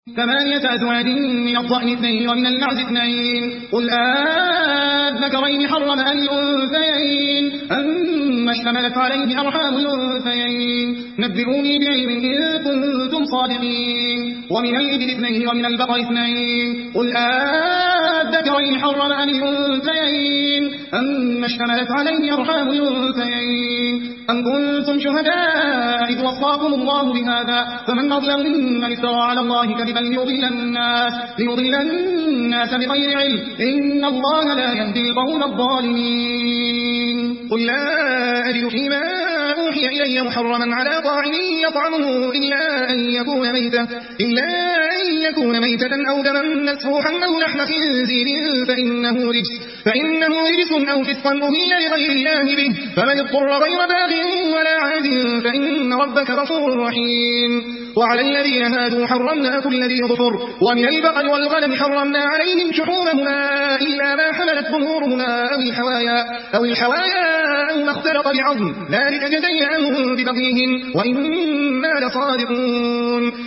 8 أزواج من الضأن 2 ومن المعز 2 قل أذكرين حرم أم الأنثيين أما اشتملت عليه أرحام الأنثيين نبئوني بعلم إن كنتم صادقين ومن الإبل 2 ومن البقر 2 قل أذكرين حرم أم الأنثيين أما اشتملت عليه أرحام الأنثيين أم كنتم شهداء إذ وصاكم الله بهذا فمن أظلم ممن افترى على الله كذبا ليضل الناس بغير علم إن الله لا يهدي القوم الظالمين قل لا أجد فيما أوحي إلي محرما على طاعم يطعمه إلا أن يكون ميتة أو دما مسفوحا أو لحم خنزير فإنه رجس أو فسقا أهل لغير الله به فمن اضطر غير باغ ولا عاد فإن ربك غفور رحيم وعلى الذين هادوا حرمنا كل ذي ظفر ومن البقر والغنم حرمنا عليهم شحومهما إلا ما حملت ظهورهما أو الحوايا أو ما اختلط بعظم ذلك جزيناهم ببغيهم وإنا لصادقون